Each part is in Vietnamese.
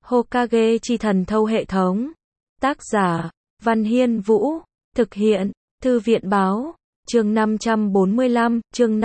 Hokage chi thần thâu hệ thống. Tác giả, Văn Hiên Vũ. Thực hiện, Thư viện báo. Chương 545, chương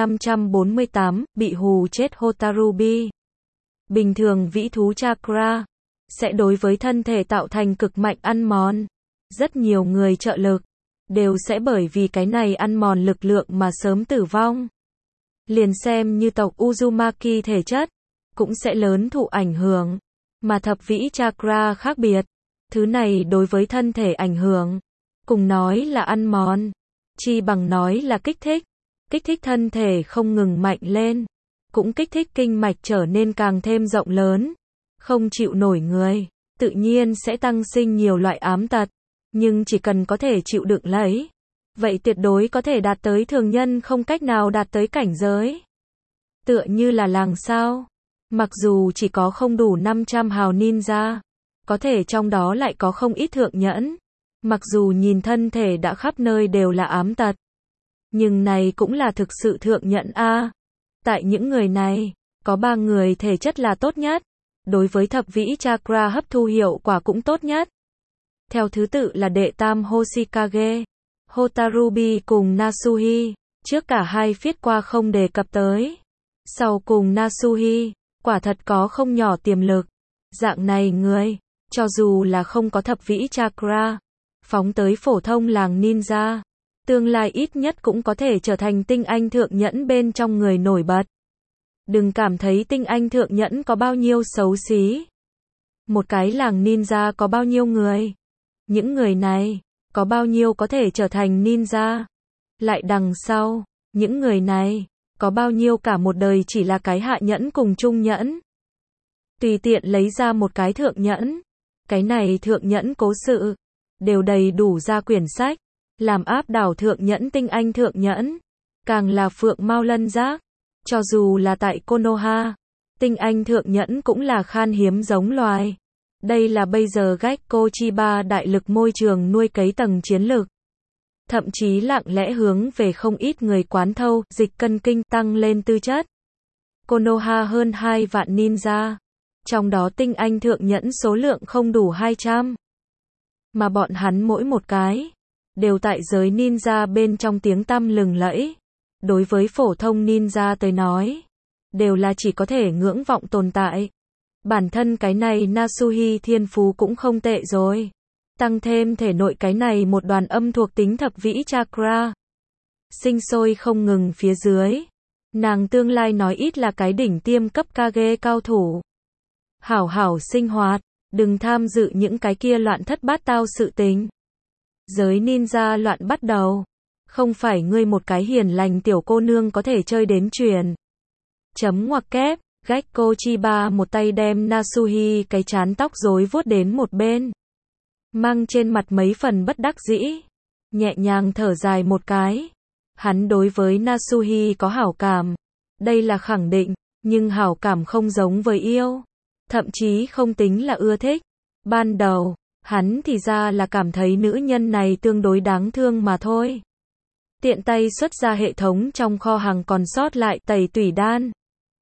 548, bị hù chết Hotarubi. Bình thường vĩ thú chakra sẽ đối với thân thể tạo thành cực mạnh ăn mòn. Rất nhiều người trợ lực đều sẽ bởi vì cái này ăn mòn lực lượng mà sớm tử vong. Liền xem như tộc Uzumaki thể chất cũng sẽ lớn thụ ảnh hưởng, mà thập vĩ chakra khác biệt. Thứ này đối với thân thể ảnh hưởng, cùng nói là ăn mòn, chi bằng nói là kích thích thân thể không ngừng mạnh lên, cũng kích thích kinh mạch trở nên càng thêm rộng lớn, không chịu nổi người, tự nhiên sẽ tăng sinh nhiều loại ám tật, nhưng chỉ cần có thể chịu đựng lấy, vậy tuyệt đối có thể đạt tới thường nhân không cách nào đạt tới cảnh giới. Tựa như là làng sao, mặc dù chỉ có không đủ 500 hào ninja, có thể trong đó lại có không ít thượng nhẫn, mặc dù nhìn thân thể đã khắp nơi đều là ám tật, nhưng này cũng là thực sự thượng nhẫn a. Tại những người này, có 3 người thể chất là tốt nhất, đối với thập vĩ chakra hấp thu hiệu quả cũng tốt nhất. Theo thứ tự là đệ tam Hoshikage, Hotarubi cùng Nasuhi, trước cả hai viết qua không đề cập tới. Sau cùng Nasuhi, quả thật có không nhỏ tiềm lực. Dạng này người, cho dù là không có thập vĩ chakra, phóng tới phổ thông làng ninja, tương lai ít nhất cũng có thể trở thành tinh anh thượng nhẫn bên trong người nổi bật. Đừng cảm thấy tinh anh thượng nhẫn có bao nhiêu xấu xí. Một cái làng ninja có bao nhiêu người? Những người này, có bao nhiêu có thể trở thành ninja? Lại đằng sau, những người này, có bao nhiêu cả một đời chỉ là cái hạ nhẫn cùng trung nhẫn? Tùy tiện lấy ra một cái thượng nhẫn, cái này thượng nhẫn cố sự, đều đầy đủ ra quyển sách, làm áp đảo thượng nhẫn tinh anh thượng nhẫn, càng là phượng mao lân giác. Cho dù là tại Konoha, tinh anh thượng nhẫn cũng là khan hiếm giống loài. Đây là bây giờ Gekko Chiba đại lực môi trường nuôi cấy tầng chiến lược. Thậm chí lặng lẽ hướng về không ít người quán thâu, dịch cân kinh tăng lên tư chất. Konoha hơn 2 vạn ninja, trong đó tinh anh thượng nhẫn số lượng không đủ 200. Mà bọn hắn mỗi một cái, đều tại giới ninja bên trong tiếng tăm lừng lẫy. Đối với phổ thông ninja tới nói, đều là chỉ có thể ngưỡng vọng tồn tại. Bản thân cái này Nasuhi thiên phú cũng không tệ rồi. Tăng thêm thể nội cái này một đoàn âm thuộc tính thập vĩ chakra, sinh sôi không ngừng phía dưới. Nàng tương lai nói ít là cái đỉnh tiêm cấp Kage cao thủ. Hảo hảo sinh hoạt, đừng tham dự những cái kia loạn thất bát tao sự tình. Giới ninja loạn bắt đầu, không phải ngươi một cái hiền lành tiểu cô nương có thể chơi đến truyền. Chấm ngoặc kép, Gekko Chiba một tay đem Nasuhi cái chán tóc rối vuốt đến một bên, mang trên mặt mấy phần bất đắc dĩ, nhẹ nhàng thở dài một cái. Hắn đối với Nasuhi có hảo cảm, đây là khẳng định, nhưng hảo cảm không giống với yêu, thậm chí không tính là ưa thích. Ban đầu, hắn thì ra là cảm thấy nữ nhân này tương đối đáng thương mà thôi. Tiện tay xuất ra hệ thống trong kho hàng còn sót lại tẩy tủy đan.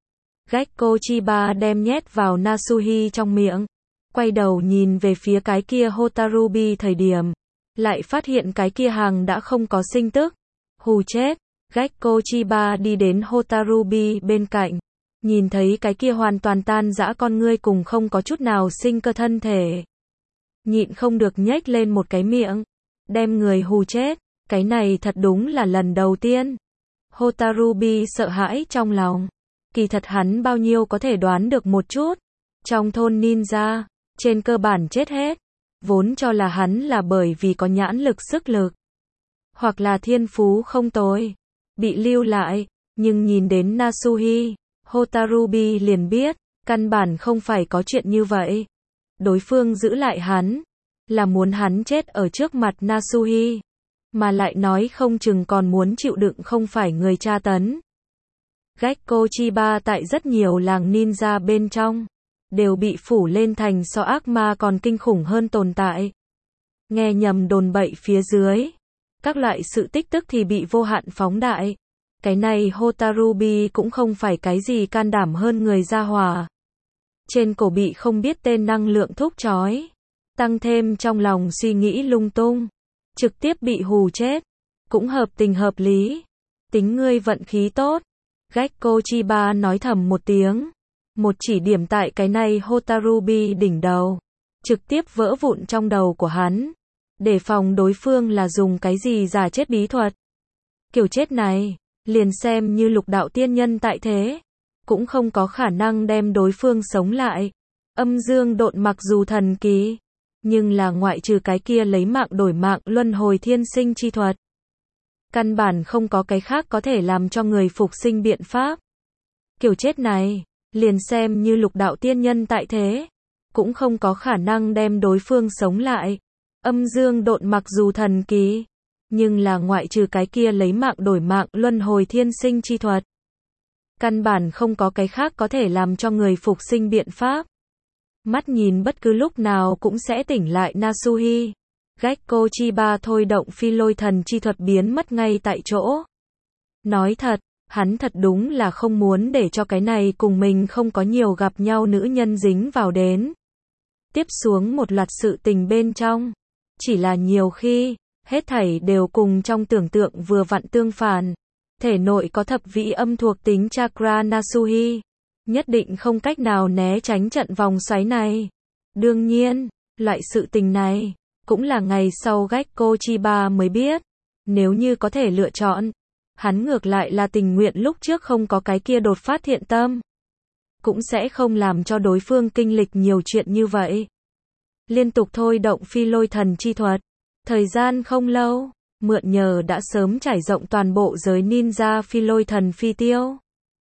Gekko Chiba đem nhét vào Nasuhi trong miệng, quay đầu nhìn về phía cái kia Hotarubi thời điểm, lại phát hiện cái kia hàng đã không có sinh tức. Hù chết, Gekko Chiba đi đến Hotarubi bên cạnh, nhìn thấy cái kia hoàn toàn tan rã con ngươi cùng không có chút nào sinh cơ thân thể. Nhịn không được nhếch lên một cái miệng, đem người hù chết, cái này thật đúng là lần đầu tiên. Hotarubi sợ hãi trong lòng, kỳ thật hắn bao nhiêu có thể đoán được một chút. Trong thôn ninja, trên cơ bản chết hết, vốn cho là hắn là bởi vì có nhãn lực sức lực, hoặc là thiên phú không tồi, bị lưu lại, nhưng nhìn đến Nasuhi, Hotarubi liền biết, căn bản không phải có chuyện như vậy. Đối phương giữ lại hắn, là muốn hắn chết ở trước mặt Nasuhi, mà lại nói không chừng còn muốn chịu đựng không phải người tra tấn. Gekko Chiba tại rất nhiều làng ninja bên trong, đều bị phủ lên thành so ác ma còn kinh khủng hơn tồn tại. Nghe nhầm đồn bậy phía dưới, các loại sự tích tức thì bị vô hạn phóng đại. Cái này Hotarubi cũng không phải cái gì can đảm hơn người ra hỏa. trên cổ bị không biết tên năng lượng thúc trói, tăng thêm trong lòng suy nghĩ lung tung, trực tiếp bị hù chết, cũng hợp tình hợp lý. Tính ngươi vận khí tốt. Gekko Chiba nói thầm một tiếng, một chỉ điểm tại cái này Hotarubi đỉnh đầu, trực tiếp vỡ vụn trong đầu của hắn, để phòng đối phương là dùng cái gì giả chết bí thuật. Kiểu chết này, liền xem như lục đạo tiên nhân tại thế, cũng không có khả năng đem đối phương sống lại. Âm dương độn mặc dù thần kỳ, nhưng là ngoại trừ cái kia lấy mạng đổi mạng luân hồi thiên sinh chi thuật, căn bản không có cái khác có thể làm cho người phục sinh biện pháp. Kiểu chết này, liền xem như lục đạo tiên nhân tại thế, cũng không có khả năng đem đối phương sống lại. Âm dương độn mặc dù thần kỳ, nhưng là ngoại trừ cái kia lấy mạng đổi mạng luân hồi thiên sinh chi thuật, căn bản không có cái khác có thể làm cho người phục sinh biện pháp. Mắt nhìn bất cứ lúc nào cũng sẽ tỉnh lại Nasuhi, Gekko Chiba thôi động phi lôi thần chi thuật biến mất ngay tại chỗ. Nói thật, hắn thật đúng là không muốn để cho cái này cùng mình không có nhiều gặp nhau nữ nhân dính vào đến. Tiếp xuống một loạt sự tình bên trong, chỉ là nhiều khi, hết thảy đều cùng trong tưởng tượng vừa vặn tương phản. Thể nội có thập vĩ âm thuộc tính chakra Nasuhi, nhất định không cách nào né tránh trận vòng xoáy này. Đương nhiên, loại sự tình này, cũng là ngày sau Gekko Chiba mới biết. Nếu như có thể lựa chọn, hắn ngược lại là tình nguyện lúc trước không có cái kia đột phát thiện tâm, cũng sẽ không làm cho đối phương kinh lịch nhiều chuyện như vậy. Liên tục thôi động phi lôi thần chi thuật, thời gian không lâu, mượn nhờ đã sớm trải rộng toàn bộ giới ninja phi lôi thần phi tiêu.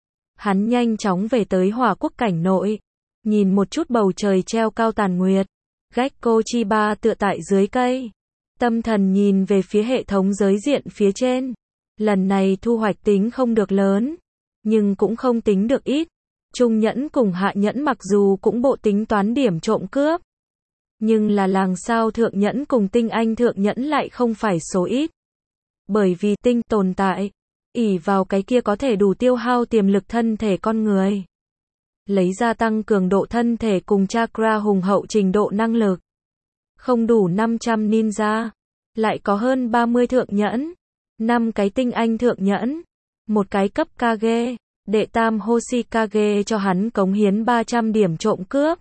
Hắn nhanh chóng về tới hỏa quốc cảnh nội, nhìn một chút bầu trời treo cao tàn nguyệt. Gekko Chiba tựa tại dưới cây, tâm thần nhìn về phía hệ thống giới diện phía trên. Lần này thu hoạch tính không được lớn, nhưng cũng không tính được ít. Trung nhẫn cùng hạ nhẫn mặc dù cũng bộ tính toán điểm trộm cướp, nhưng là làng sao thượng nhẫn cùng tinh anh thượng nhẫn lại không phải số ít. Bởi vì tinh tồn tại, ỷ vào cái kia có thể đủ tiêu hao tiềm lực thân thể con người, lấy ra tăng cường độ thân thể cùng chakra hùng hậu trình độ năng lực. Không đủ 500 ninja, lại có hơn 30 thượng nhẫn, 5 cái tinh anh thượng nhẫn, một cái cấp Kage, đệ tam Hoshikage cho hắn cống hiến 300 điểm trộm cướp.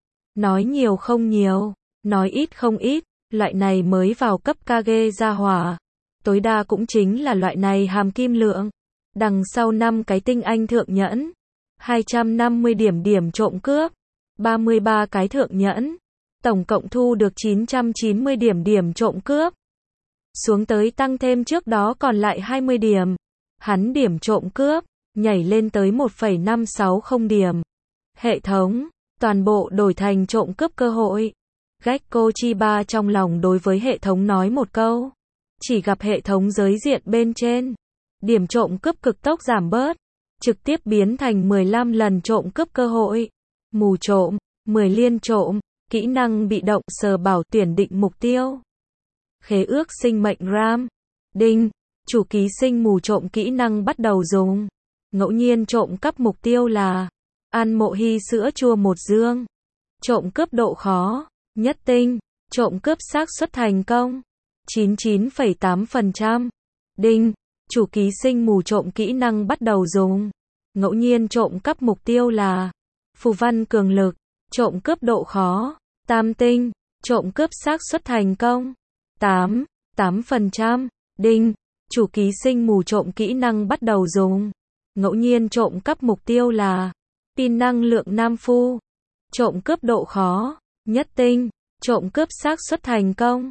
Nói nhiều không nhiều, nói ít không ít, loại này mới vào cấp Kage ra hỏa, tối đa cũng chính là loại này hàm kim lượng. Đằng sau 5 cái tinh anh thượng nhẫn, 250 điểm trộm cướp, 33 cái thượng nhẫn, tổng cộng thu được 990 điểm trộm cướp. Xuống tới tăng thêm trước đó còn lại 20 điểm. Hắn điểm trộm cướp, nhảy lên tới 1,560 điểm. Hệ thống, toàn bộ đổi thành trộm cướp cơ hội. Gekko Chiba trong lòng đối với hệ thống nói một câu. Chỉ gặp hệ thống giới diện bên trên, điểm trộm cướp cực tốc giảm bớt, trực tiếp biến thành 15 lần trộm cướp cơ hội. Mù trộm, 10 liên trộm, kỹ năng bị động sờ bảo tuyển định mục tiêu. Khế ước sinh mệnh RAM. Đinh, chủ ký sinh mù trộm kỹ năng bắt đầu dùng. Ngẫu nhiên trộm cắp mục tiêu là ăn mộ hy sữa chua 1 dương. Trộm cướp độ khó nhất tinh. Trộm cướp xác suất thành công 99,8%. Đinh, chủ ký sinh mù trộm kỹ năng bắt đầu dùng. Ngẫu nhiên trộm cắp mục tiêu là phù văn cường lực. Trộm cướp độ khó tam tinh. Trộm cướp xác suất thành công 8%. Đinh, chủ ký sinh mù trộm kỹ năng bắt đầu dùng. Ngẫu nhiên trộm cắp mục tiêu là pin năng lượng nam phu. Trộm cướp độ khó nhất tinh. Trộm cướp xác suất thành công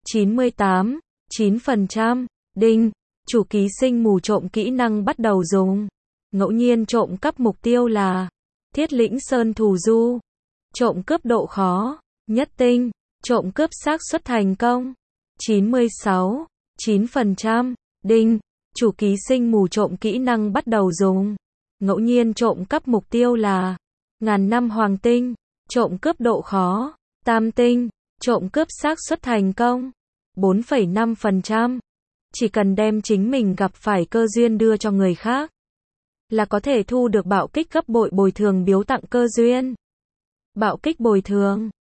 98,9%. Đinh, chủ ký sinh mù trộm kỹ năng bắt đầu dùng. Ngẫu nhiên trộm cắp mục tiêu là Thiết Lĩnh Sơn Thù Du. Trộm cướp độ khó nhất tinh. Trộm cướp xác suất thành công 96,9%. Đinh, chủ ký sinh mù trộm kỹ năng bắt đầu dùng. Ngẫu nhiên trộm cắp mục tiêu là Ngàn Năm Hoàng Tinh. Trộm cướp độ khó tam tinh. Trộm cướp xác suất thành công 4,5%. Chỉ cần đem chính mình gặp phải cơ duyên đưa cho người khác, là có thể thu được bạo kích gấp bội bồi thường biếu tặng cơ duyên. Bạo kích bồi thường.